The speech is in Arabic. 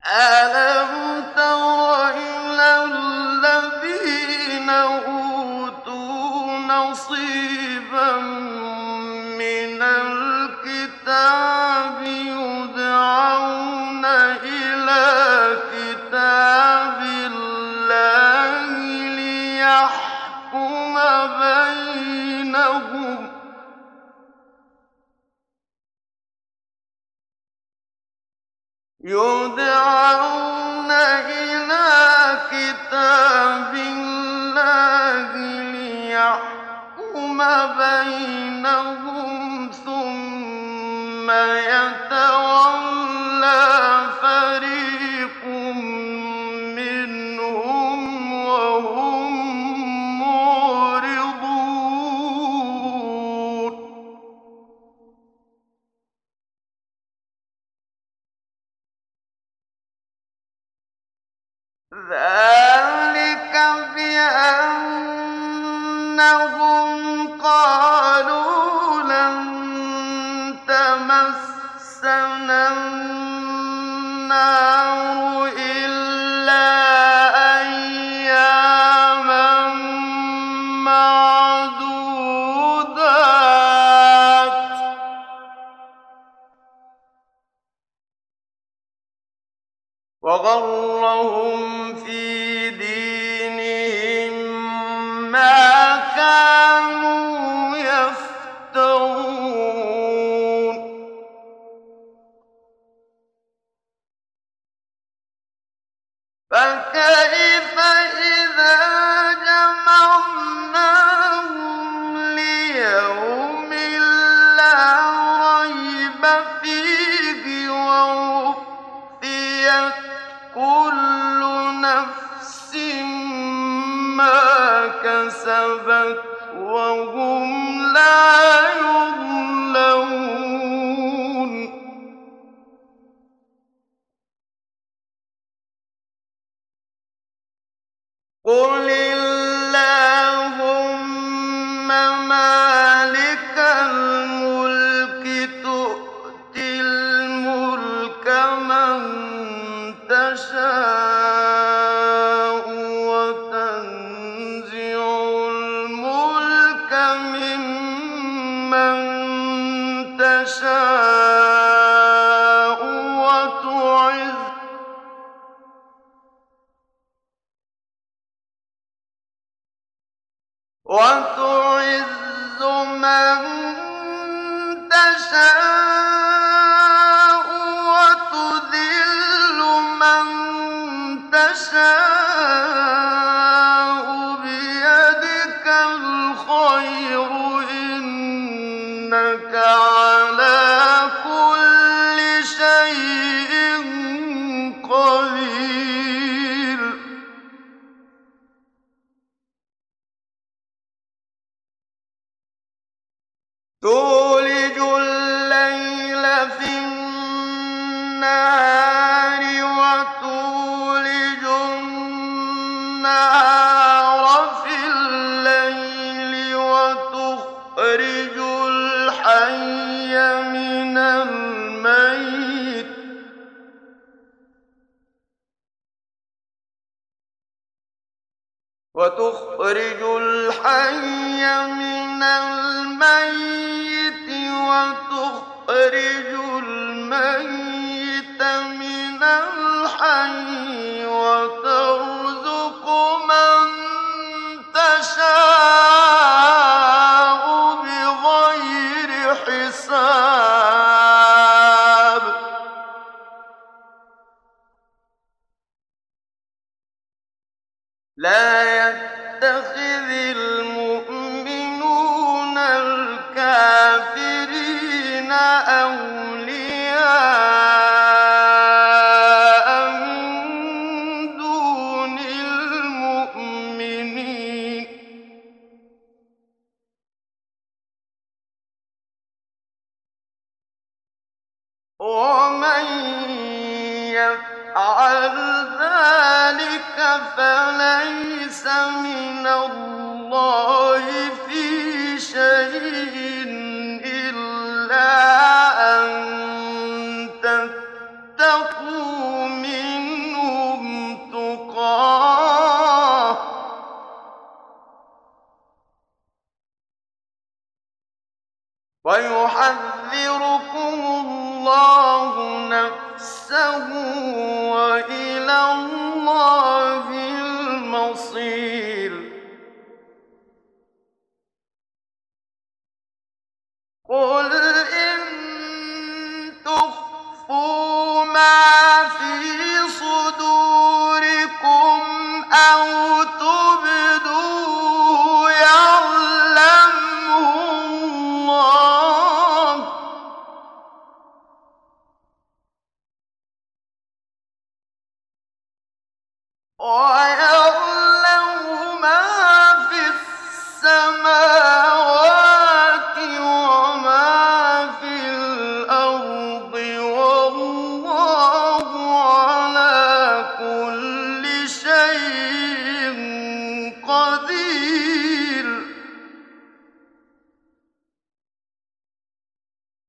أَلَمْ تَرَ إِلَى الَّذِينَ أُوتُوا نَصِيبًا مِّنَ الْكِتَابِ يُدْعَوْنَ إِلَىٰ كِتَابِ اللَّهِ لِيَحْكُمَ بَيْنَهُمْ ثُمَّ يَتَوَلَّىٰ فَرِيقٌ مِّنْهُمْ وَهُم مُّعْرِضُونَ ذَٰلِكَ بِأَنَّهُمْ قَالُوا لَن تَمَسَّنَا النَّارُ إِلَّا أَيَّامًا مَّعْدُودَاتٍ ۖ وَغَرَّهُمْ فِي دِينِهِم مَّا كَانُوا يَفْتَرُونَ فَكَيْفَ إِذَا جَمَعْنَاهُمْ لِيَوْمٍ لَّا رَيْبَ فِيهِ وَوُفِّيَتْ كُلُّ نَفْسٍ مَّا كَسَبَتْ وَهُمْ لَا يُظْلَمُونَ قُلِ اللَّهُمَّ مَالِكَ الْمُلْكِ تُؤْتِي الْمُلْكَ مَن تَشَاءُ وَتَنزِعُ الْمُلْكَ مِمَّن تَشَاءُ وَتُعِزُّ مَن تَشَاءُ وَتُذِلُّ مَن تَشَاءُ ۖ بِيَدِكَ الْخَيْرُ ۖ إِنَّكَ عَلَىٰ كُلِّ شَيْءٍ قَدِيرٌ تُولِجُ اللَّيْلَ فِي النَّهَارِ وَتُولِجُ النَّهَارَ فِي اللَّيْلِ وَتُخْرِجُ الْحَيَّ مِنَ الْمَيِّتِ وَتُخْرِجُ الْمَيِّتَ مِنَ الْحَيِّ وَتَرْزُقُ مَن تَشَاءُ بِغَيْرِ حِسَابٍ لَّا يَتَّخِذِ الْمُؤْمِنُونَ الْكَافِرِينَ أَوْلِيَاءَ مِن دُونِ الْمُؤْمِنِينَ ۖ وَمَن يَفْعَلْ ذَٰلِكَ فَلَيْسَ مِنَ اللَّهِ فِي شَيْءٍ إِلَّا أَن تَتَّقُوا مِنْهُمْ اللَّهُ نَفْسَهُ وَإِلَى اللَّهِ الْمَصِيرُ قُلْ إِن تُخْفُوا مَا فِي صُدُورِكُمْ أَوْ تُبْدُوهُ يَعْلَمْهُ اللَّهُ ۗ وَيَعْلَمُ